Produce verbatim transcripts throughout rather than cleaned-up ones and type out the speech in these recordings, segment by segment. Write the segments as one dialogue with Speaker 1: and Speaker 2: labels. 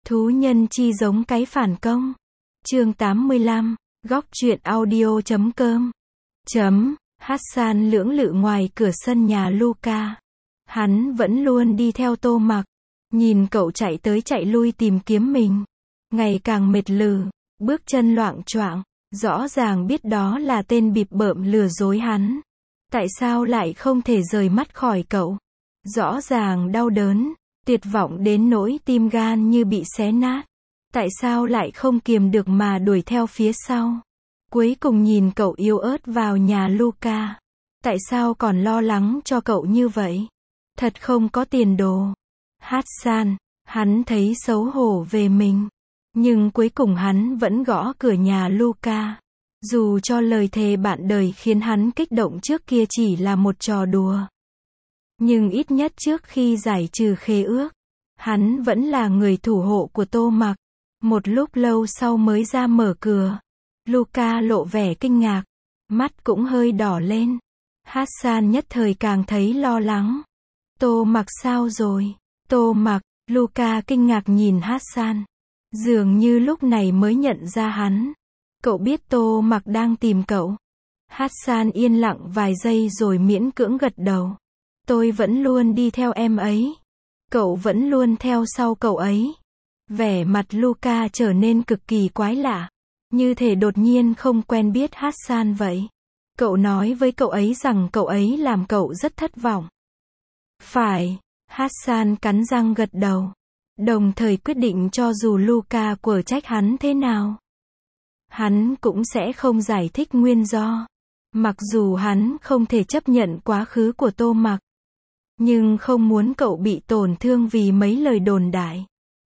Speaker 1: Thú nhân chi giống cái phản công. Chương tám mươi lăm, góc truyện audio chấm com. Chấm, Hassan lưỡng lự ngoài cửa sân nhà Luca. Hắn vẫn luôn đi theo Tô Mặc. Nhìn cậu chạy tới chạy lui tìm kiếm mình. Ngày càng mệt lử, bước chân loạng choạng, rõ ràng biết đó là tên bịp bợm lừa dối hắn. Tại sao lại không thể rời mắt khỏi cậu? Rõ ràng đau đớn, tuyệt vọng đến nỗi tim gan như bị xé nát. Tại sao lại không kiềm được mà đuổi theo phía sau? Cuối cùng nhìn cậu yếu ớt vào nhà Luca. Tại sao còn lo lắng cho cậu như vậy? Thật không có tiền đồ. Hassan, hắn thấy xấu hổ về mình. Nhưng cuối cùng hắn vẫn gõ cửa nhà Luca. Dù cho lời thề bạn đời khiến hắn kích động trước kia chỉ là một trò đùa. Nhưng ít nhất trước khi giải trừ khế ước, hắn vẫn là người thủ hộ của Tô Mặc. Một lúc lâu sau mới ra mở cửa. Luca lộ vẻ kinh ngạc, mắt cũng hơi đỏ lên. Hassan nhất thời càng thấy lo lắng. Tô Mặc sao rồi? Tô Mặc, Luca kinh ngạc nhìn Hassan. Dường như lúc này mới nhận ra hắn. Cậu biết Tô Mặc đang tìm cậu. Hassan yên lặng vài giây rồi miễn cưỡng gật đầu. Tôi vẫn luôn đi theo em ấy. Cậu vẫn luôn theo sau cậu ấy. Vẻ mặt Luca trở nên cực kỳ quái lạ. Như thể đột nhiên không quen biết Hassan vậy. Cậu nói với cậu ấy rằng cậu ấy làm cậu rất thất vọng. Phải, Hassan cắn răng gật đầu. Đồng thời quyết định cho dù Luca quở trách hắn thế nào, hắn cũng sẽ không giải thích nguyên do. Mặc dù hắn không thể chấp nhận quá khứ của Tô Mặc, nhưng không muốn cậu bị tổn thương vì mấy lời đồn đại.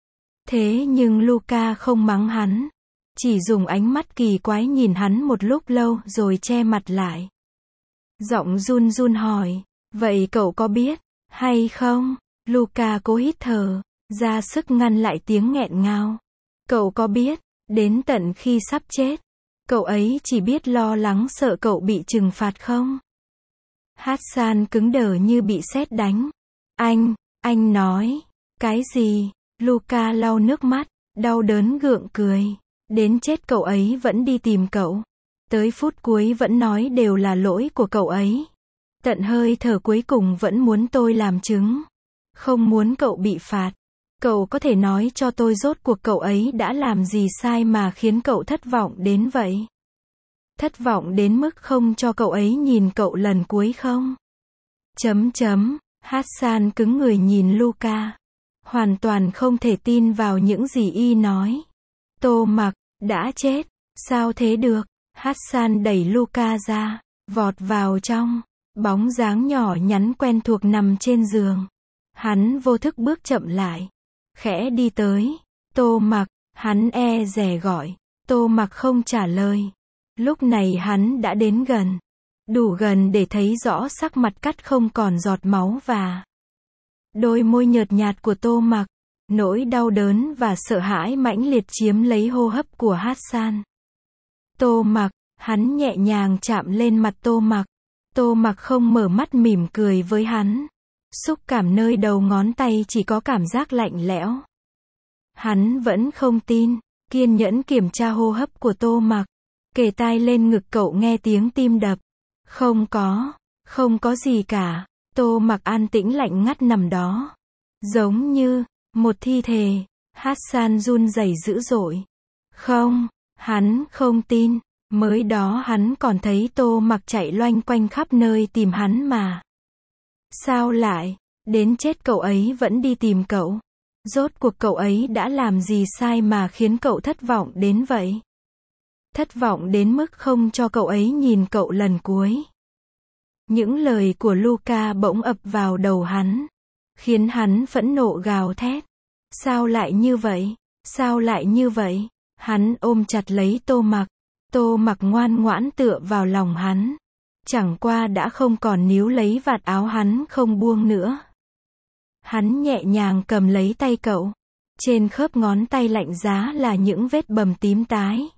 Speaker 1: Thế nhưng Luca không mắng hắn, chỉ dùng ánh mắt kỳ quái nhìn hắn một lúc lâu rồi che mặt lại. Giọng run run hỏi, vậy cậu có biết hay không? Luca cố hít thở, ra sức ngăn lại tiếng nghẹn ngào. Cậu có biết, đến tận khi sắp chết, cậu ấy chỉ biết lo lắng sợ cậu bị trừng phạt không? Hassan cứng đờ như bị sét đánh. Anh, anh nói, cái gì? Luca lau nước mắt, đau đớn gượng cười. Đến chết cậu ấy vẫn đi tìm cậu. Tới phút cuối vẫn nói đều là lỗi của cậu ấy. Tận hơi thở cuối cùng vẫn muốn tôi làm chứng. Không muốn cậu bị phạt. Cậu có thể nói cho tôi rốt cuộc cậu ấy đã làm gì sai mà khiến cậu thất vọng đến vậy? Thất vọng đến mức không cho cậu ấy nhìn cậu lần cuối không? Chấm chấm, Hassan cứng người nhìn Luca. Hoàn toàn không thể tin vào những gì y nói. Tô Mặc, đã chết, sao thế được? Hassan đẩy Luca ra, vọt vào trong. Bóng dáng nhỏ nhắn quen thuộc nằm trên giường. Hắn vô thức bước chậm lại. Khẽ đi tới. Tô Mặc, hắn e dè gọi. Tô Mặc không trả lời. Lúc này hắn đã đến gần. Đủ gần để thấy rõ sắc mặt cắt không còn giọt máu và đôi môi nhợt nhạt của Tô Mặc. Nỗi đau đớn và sợ hãi mãnh liệt chiếm lấy hô hấp của Hassan. Tô Mặc, hắn nhẹ nhàng chạm lên mặt Tô Mặc. Tô Mặc không mở mắt mỉm cười với hắn. Xúc cảm nơi đầu ngón tay chỉ có cảm giác lạnh lẽo. Hắn vẫn không tin, kiên nhẫn kiểm tra hô hấp của Tô Mặc. Kề tai lên ngực cậu nghe tiếng tim đập. Không có, không có gì cả. Tô Mặc an tĩnh lạnh ngắt nằm đó. Giống như một thi thể. Hassan run rẩy dữ dội. Không, hắn không tin. Mới đó hắn còn thấy Tô Mặc chạy loanh quanh khắp nơi tìm hắn mà. Sao lại, đến chết cậu ấy vẫn đi tìm cậu? Rốt cuộc cậu ấy đã làm gì sai mà khiến cậu thất vọng đến vậy? Thất vọng đến mức không cho cậu ấy nhìn cậu lần cuối. Những lời của Luca bỗng ập vào đầu hắn, khiến hắn phẫn nộ gào thét. Sao lại như vậy? Sao lại như vậy? Hắn ôm chặt lấy Tô Mặc. Tô Mặc ngoan ngoãn tựa vào lòng hắn. Chẳng qua đã không còn níu lấy vạt áo hắn không buông nữa. Hắn nhẹ nhàng cầm lấy tay cậu. Trên khớp ngón tay lạnh giá là những vết bầm tím tái.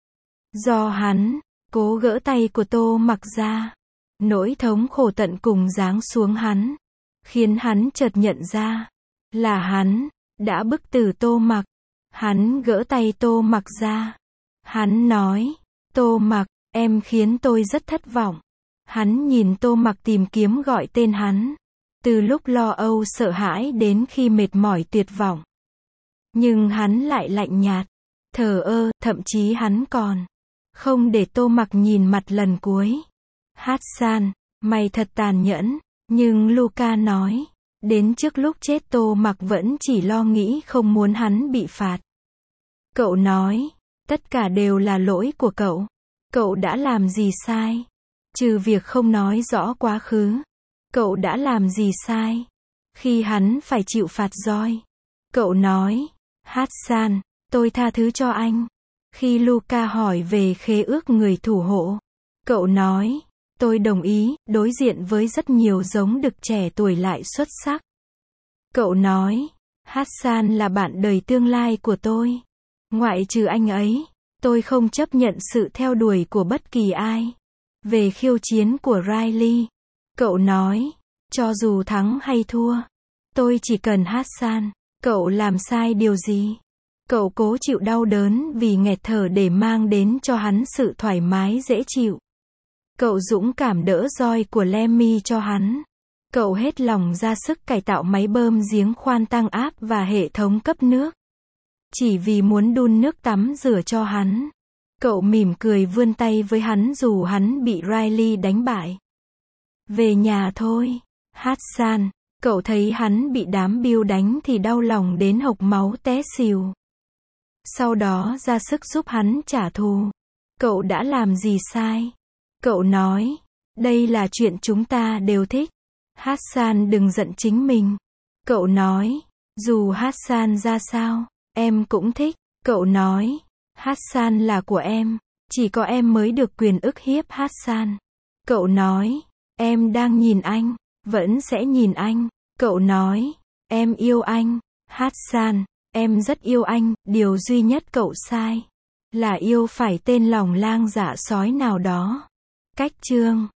Speaker 1: Do hắn cố gỡ tay của Tô Mặc ra. Nỗi thống khổ tận cùng giáng xuống hắn. Khiến hắn chợt nhận ra là hắn đã bức tử Tô Mặc. Hắn gỡ tay Tô Mặc ra. Hắn nói, Tô Mặc, em khiến tôi rất thất vọng. Hắn nhìn Tô Mặc tìm kiếm gọi tên hắn. Từ lúc lo âu sợ hãi đến khi mệt mỏi tuyệt vọng. Nhưng hắn lại lạnh nhạt, thờ ơ, thậm chí hắn còn không để Tô Mặc nhìn mặt lần cuối. Hassan, mày thật tàn nhẫn, nhưng Luca nói, đến trước lúc chết Tô Mặc vẫn chỉ lo nghĩ không muốn hắn bị phạt. Cậu nói, tất cả đều là lỗi của cậu. Cậu đã làm gì sai? Trừ việc không nói rõ quá khứ. Cậu đã làm gì sai? Khi hắn phải chịu phạt roi. Cậu nói, Hassan, tôi tha thứ cho anh. Khi Luca hỏi về khế ước người thủ hộ. Cậu nói, tôi đồng ý, đối diện với rất nhiều giống đực trẻ tuổi lại xuất sắc. Cậu nói, Hassan là bạn đời tương lai của tôi. Ngoại trừ anh ấy, tôi không chấp nhận sự theo đuổi của bất kỳ ai. Về khiêu chiến của Riley, cậu nói, cho dù thắng hay thua, tôi chỉ cần Hassan. Cậu làm sai điều gì? Cậu cố chịu đau đớn vì nghẹt thở để mang đến cho hắn sự thoải mái dễ chịu. Cậu dũng cảm đỡ roi của Lemmy cho hắn. Cậu hết lòng ra sức cải tạo máy bơm giếng khoan tăng áp và hệ thống cấp nước. Chỉ vì muốn đun nước tắm rửa cho hắn. Cậu mỉm cười vươn tay với hắn dù hắn bị Riley đánh bại. Về nhà thôi, Hassan. Cậu thấy hắn bị đám Bill đánh thì đau lòng đến hộc máu té xỉu. Sau đó ra sức giúp hắn trả thù. Cậu đã làm gì sai? Cậu nói, đây là chuyện chúng ta đều thích. Hassan đừng giận chính mình. Cậu nói, dù Hassan ra sao, em cũng thích. Cậu nói, Hassan là của em. Chỉ có em mới được quyền ức hiếp Hassan. Cậu nói, em đang nhìn anh, vẫn sẽ nhìn anh. Cậu nói, em yêu anh. Hassan, em rất yêu anh, điều duy nhất cậu sai là yêu phải tên lòng lang dạ sói nào đó. Cách chương